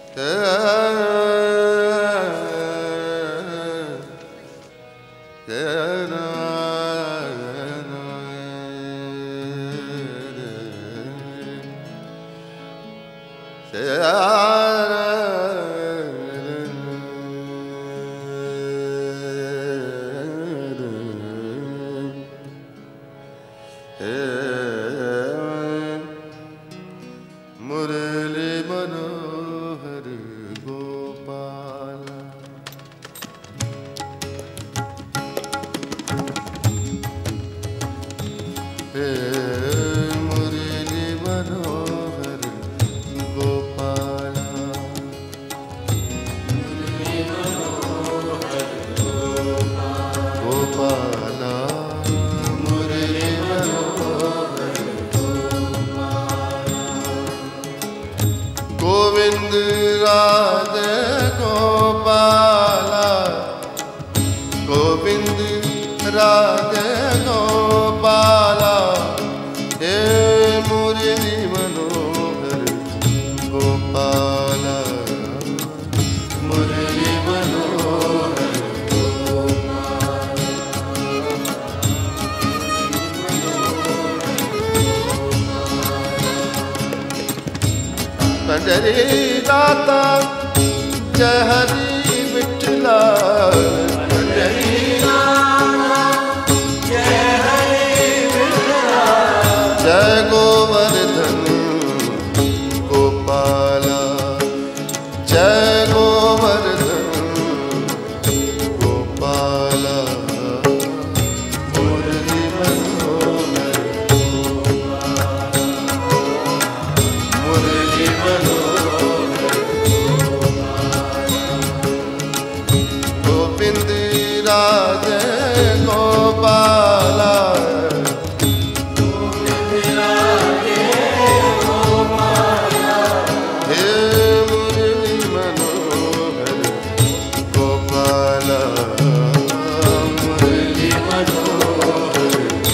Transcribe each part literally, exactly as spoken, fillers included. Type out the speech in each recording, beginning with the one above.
मुरली मनोहर गोपाल हे मुरली मनोहर गोपाल मुरली मनोहर गोपाल मुरली मनोहर गोविंद राधे गोपाला गोविंद राधे गोपाला हे मुरली मनोहर गोपाला मुरली मनोहर पंडरी दाता जय हरि विठला पंडरी दाता जय हरि विठला जय गोवर्धन गोपाला जय गोवर्धन गोपाला मुरली मनोहर मुरली मनोहर गोविंद राधे गोपाला गोविंद राधे गोपाला हे मुरली मनोहर गोपाला मुरली मनोहर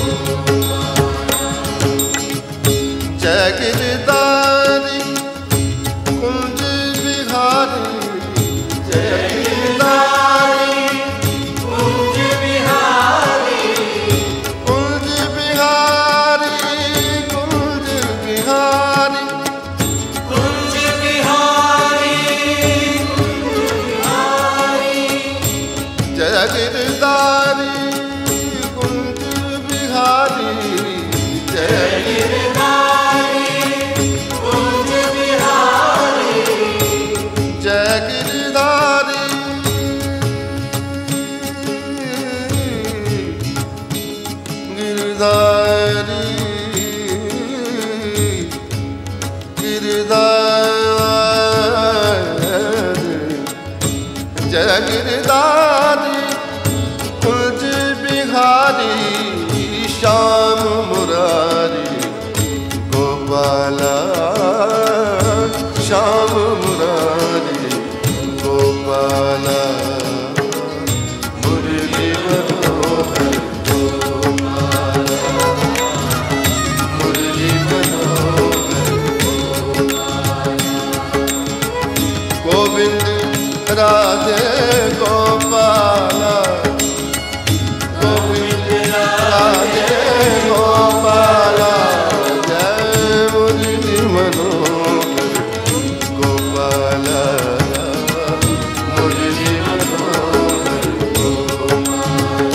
जय गिरधारी कुंज बिहारी जय गिरधारी कुंज बिहारी कुंज बिहारी कुंज बिहारी कुंज बिहारी जय गिरधारी कुंज बिहारी जय गिरधारी कुंज बिहारी जय गिरधारी गिरधारी गिरधारी जय गिरधारी कुंज बिहारी श्याम मुरारी गोपाला श्याम मुरारी गोपाला मुरली मनोहर गोपाला मुरली मनोहर गोविंद राधे गोपाला गोविंद राधे गोपाला जय मुरली मनोहर गोपाला मुरली मनोहर गोपाला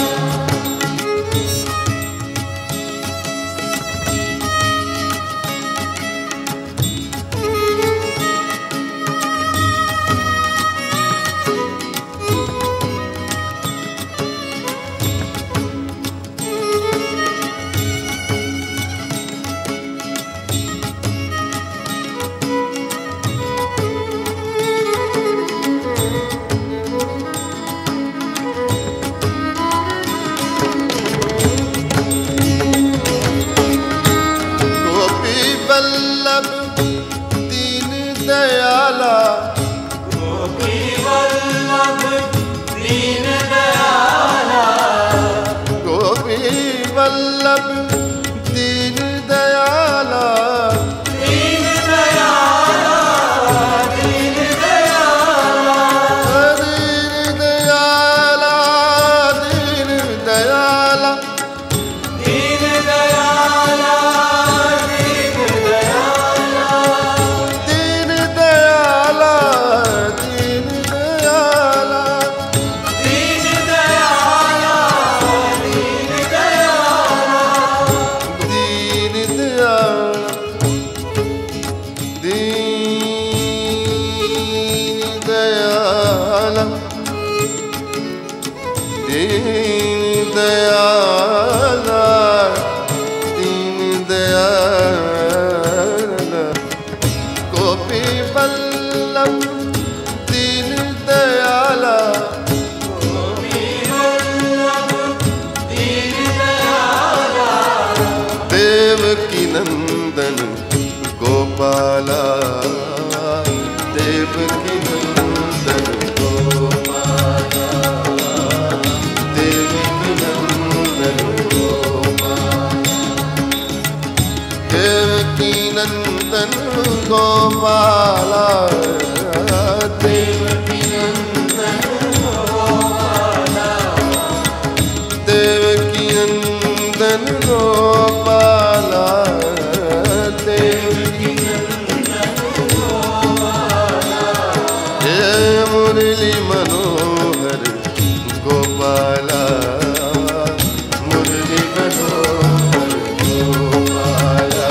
गोपाला देवकी नंदन गोपाला देवकी नंदन गोपाला देवकी नंदन गोपाला देवकी नंदन गोपाला देवकी नंदन गोपाला देवकी नंदन गोपाला जय मुरली मनोहर गोपाला मुरली मनोहर गोपाला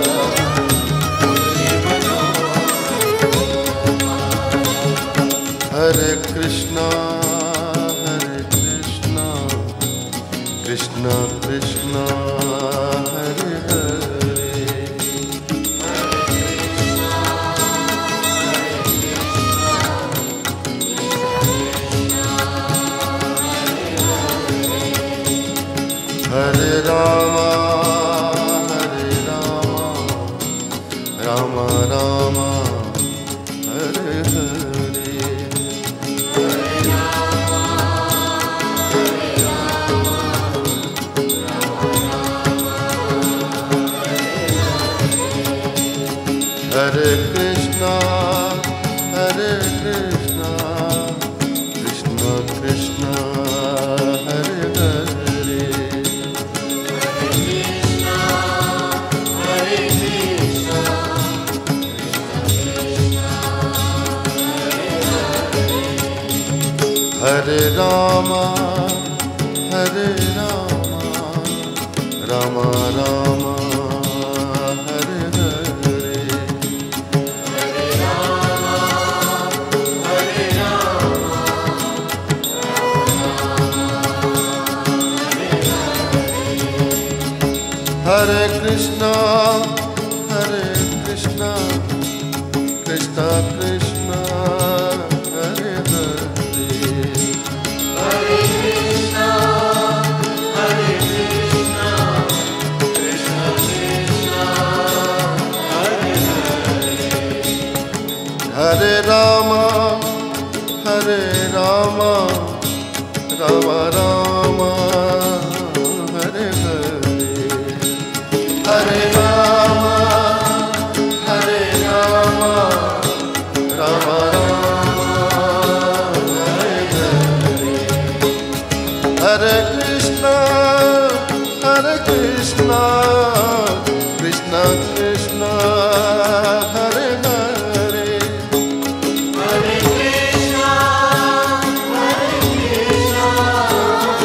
हरे कृष्णा हरे कृष्णा कृष्णा कृष्णा हरे हरे हरे रामा हरे रामा रामा रामा हरे हरे हरे कृष्णा हरे कृष्णा कृष्णा कृष्णा हरे हरे हरे रामा हरे रामा रामा रामा हरे हरे हरे कृष्णा हरे कृष्णा कृष्णा कृष्णा हरे हरे हरे कृष्णा हरे कृष्णा कृष्णा कृष्णा हरे हरे हरे रामा हरे रामा रामा रामा हरे हरे हरे रामा हरे रामा रामा रामा हरे हरे हरे कृष्णा हरे कृष्णा कृष्णा कृष्णा हरे हरे हरे कृष्णा हरे Krishna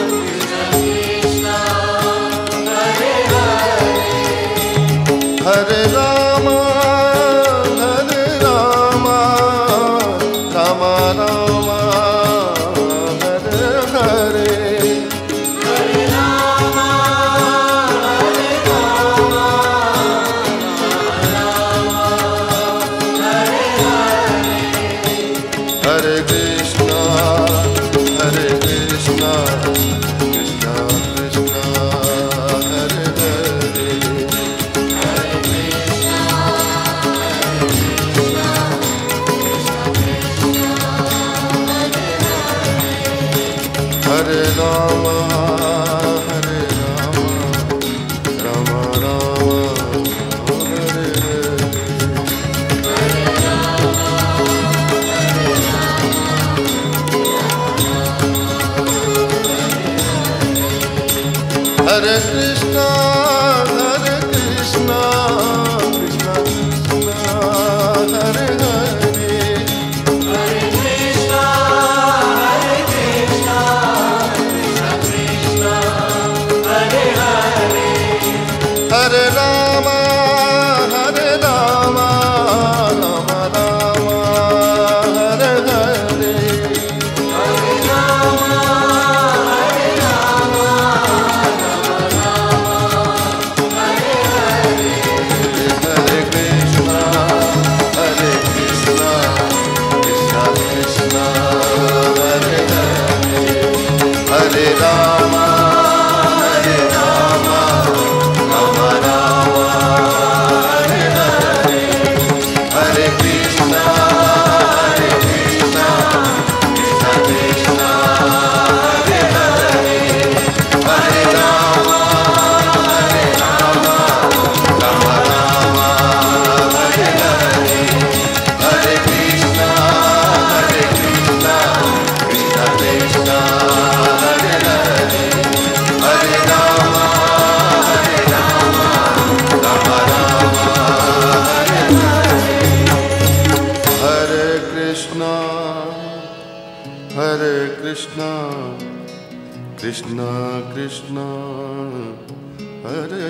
Krishna, Krishna Krishna, Hare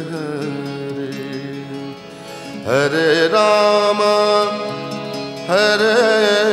Hare, Hare Rama, Hare